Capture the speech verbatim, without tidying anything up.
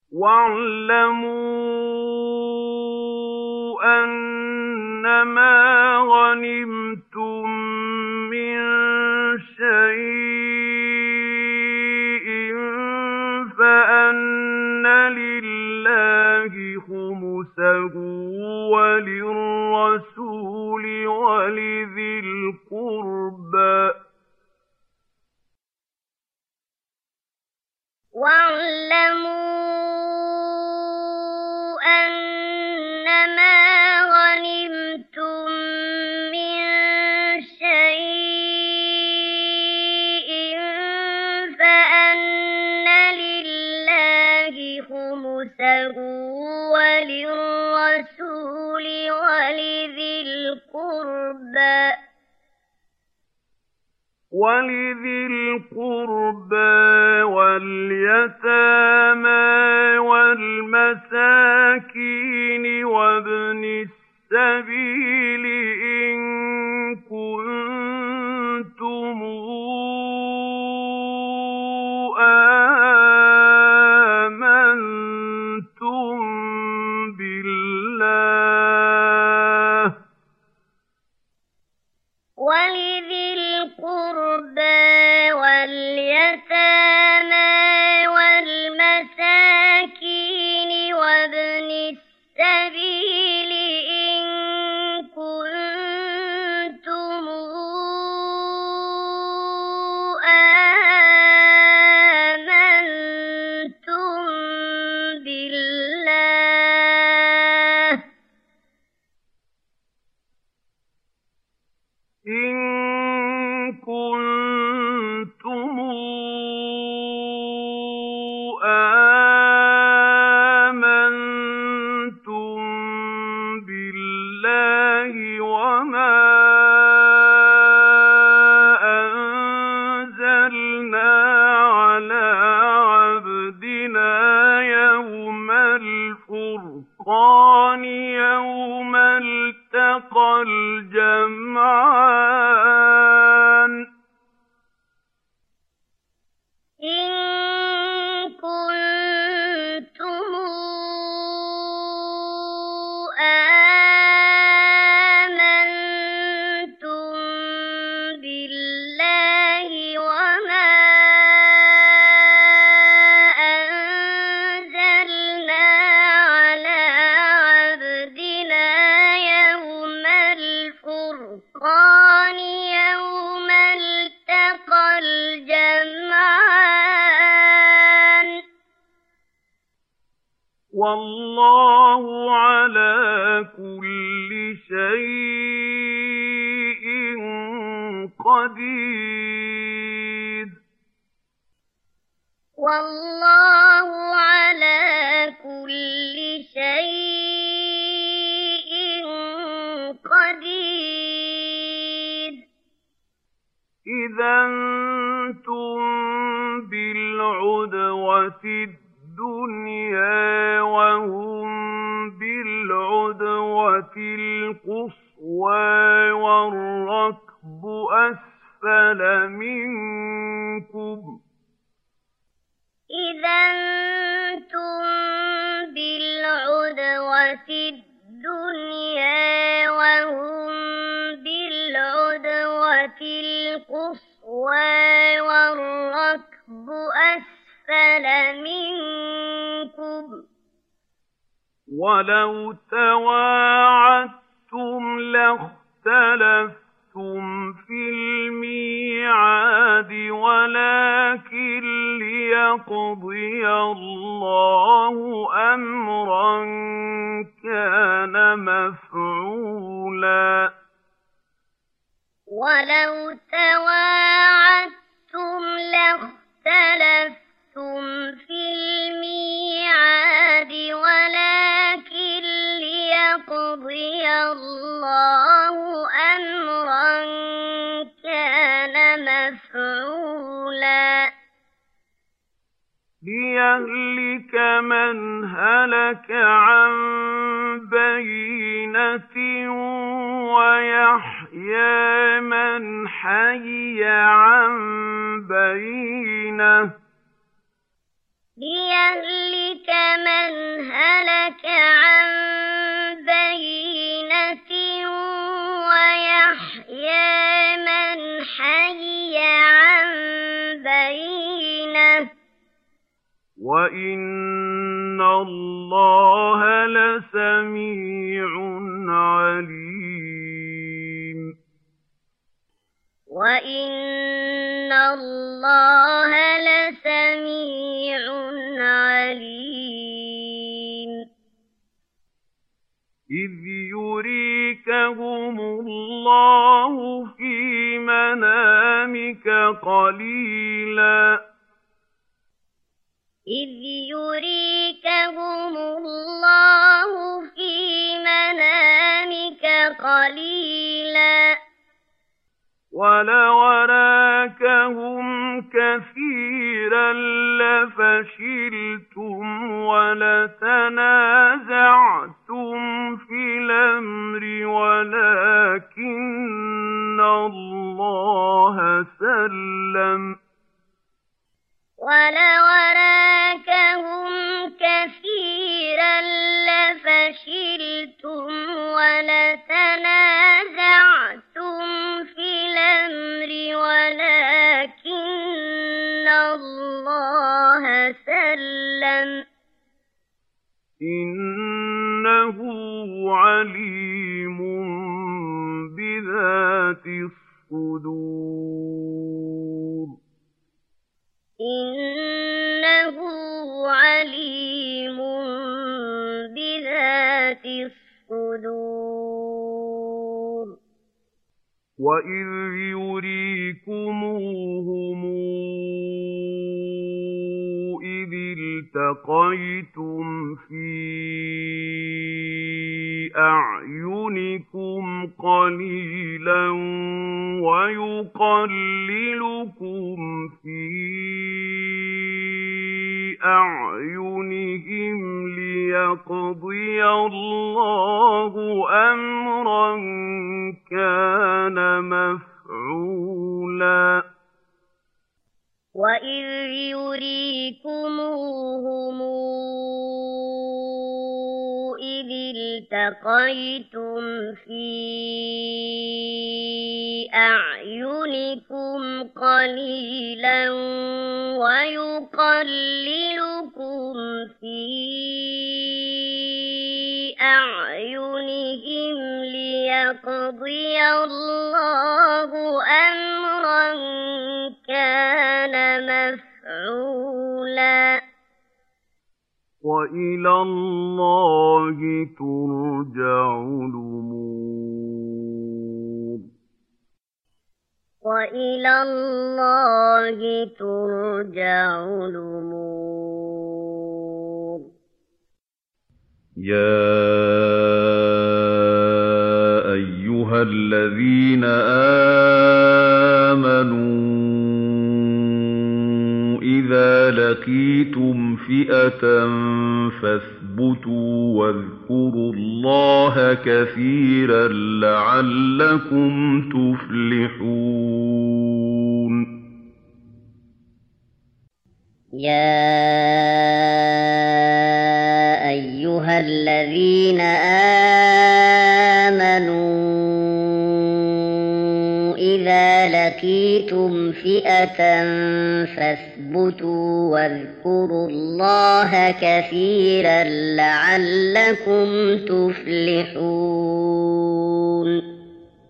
وَاعْلَمُوا أَنَّمَا غَنِمْتُم مِّن شَيْءٍ فَأَنَّ لِلَّهِ خُمُسَهُ وَلِلرَّسُولِ وَلِذِي الْقُرْبَىٰ وَاعْلَمُوا أَنَّمَا غَنِمْتُم مِّن شَيْءٍ فَأَنَّ لِلَّهِ خُمُسَهُ وَلِلرَّسُولِ وَلِذِي الْقُرْبَىٰ وَلِذِي الْقُرْبَىٰ وَالْيَتَامَىٰ وَالْمَسَاكِينِ وَابْنِ السَّبِيلِ إِن كُنتُمْ آمَنتُم بِاللَّهِ وَلِذِي الْقُرْبَىٰ وَالْيَتَامَىٰ وَالْمَسَاكِينِ وَابْنِ السَّبِيلِ إِن كُنتُمْ آمَنتُم بِاللَّهِ إِن كُنتُمْ آمَنتُم بِاللَّهِ وَمَا أَنزَلْنَا عَلَىٰ عَبْدِنَا يَوْمَ الْفُرْقَانِ يَوْمَ الْتَقَى الْجَمْعَانِ إِن كُنتُمْ آمَنتُم بِاللَّهِ وَمَا أَنزَلْنَا عَلَىٰ عَبْدِنَا يَوْمَ الْفُرْقَانِ يَوْمَ الْتَقَى الْجَمْعَانِ وَاللَّهُ عَلَىٰ كُلِّ شَيْءٍ قَدِيرٌ وَاللَّهُ عَلَىٰ كُلِّ شَيْءٍ قَدِيرٌ إِذَا أَنتُم بِالْعُدْوَةِ الدُّنْيَا وَهُم بِالْعُدْوَةِ الْقُصْوَىٰ وَالرَّكْبُ أَسْفَلَ مِنكُمْ إِذَا أَنتُم بِالْعُدْوَةِ الدُّنْيَا وَهُم بِالْعُدْوَةِ الْقُصْوَىٰ وَالرَّكْبُ أَسْفَلَ مِنكُمْ وَلَوْ تَوَاعَدتُّمْ لَاخْتَلَفْتُمْ فِي الْمِيعَادِ وَلَٰكِن لِّيَقْضِيَ اللَّهُ أَمْرًا كَانَ مَفْعُولًا وَلَوْ تَوَاعَدتُّمْ لَاخْتَلَفْتُمْ فِي الْمِيعَادِ وَلَٰكِن لِّيَقْضِيَ اللَّهُ أَمْرًا كَانَ مَفْعُولًا لِيَهْلِكَ مَنْ هَلَكَ عَن بَيِّنَةٍ وَيَحْيَىٰ مَنْ حَيَّ عَن بَيِّنَةٍ لِيَهْلِكَ وَإِنَّ اللَّهَ لَسَمِيعٌ عَلِيمٌ وَإِنَّ اللَّهَ لَسَمِيعٌ عَلِيمٌ إِذْ يُرِيكَهُمُ اللَّهُ فِي مَنَامِكَ قَلِيلًا إِذْ يُرِيكَهُمُ اللَّهُ فِي مَنَامِكَ قَلِيلًا وَلَوْ أَرَاكَهُمْ كَثِيرًا لَّفَشِلْتُمْ وَلَتَنَازَعْتُمْ فِي الْأَمْرِ وَلَكِنَّ اللَّهَ سَلَّمَ وَلَوْ أَرَاكَهُمْ كَثِيرًا لَّفَشِلْتُمْ وَلَتَنَازَعْتُمْ فِي الْأَمْرِ وَلَكِنَّ اللَّهَ سَلَّمَ إِنَّهُ عَلِيمٌ بِذَاتِ الصُّدُورِ إِنَّهُ عَلِيمٌ بِذَاتِ الصُّدُورِ وَإِذْ يُرِيكُمُوهُمْ إِذِ الْتَقَيْتُمْ فِي أَعْيُنِكُمْ قَلِيلًا وَيُقَلِّلُكُمْ فِي أَعْيُنِهِمْ لِيَقْضِيَ اللَّهُ أَمْرًا كَانَ مَفْعُولًا وَإِذْ يُرِيكُمُوهُمْ إِذِ الْتَقَيْتُمْ فِي أَعْيُنِكُمْ قَلِيلًا وَيُقَلِّلُكُمْ فِي أَعْيُنِهِمْ لِيَقْضِيَ اللَّهُ أَمْرًا كَانَ مَفْعُولًا وَإِلَى اللَّهِ تُرْجَعُ الْأُمُورُ وَإِلَى اللَّهِ تُرْجَعُ الْأُمُورُ يَا أَيُّهَا الَّذِينَ آمَنُوا إِذَا لَقِيتُمْ فِئَةً فَاثْبُتُوا وَاذْكُرُوا اللَّهَ كَثِيرًا لَّعَلَّكُمْ تُفْلِحُونَ يَا أَيُّهَا الَّذِينَ آمَنُوا إِذَا لَقِيتُمْ فِئَةً فَاثْبُتُوا وَاذْكُرُوا اللَّهَ كَثِيرًا لَّعَلَّكُمْ تُفْلِحُونَ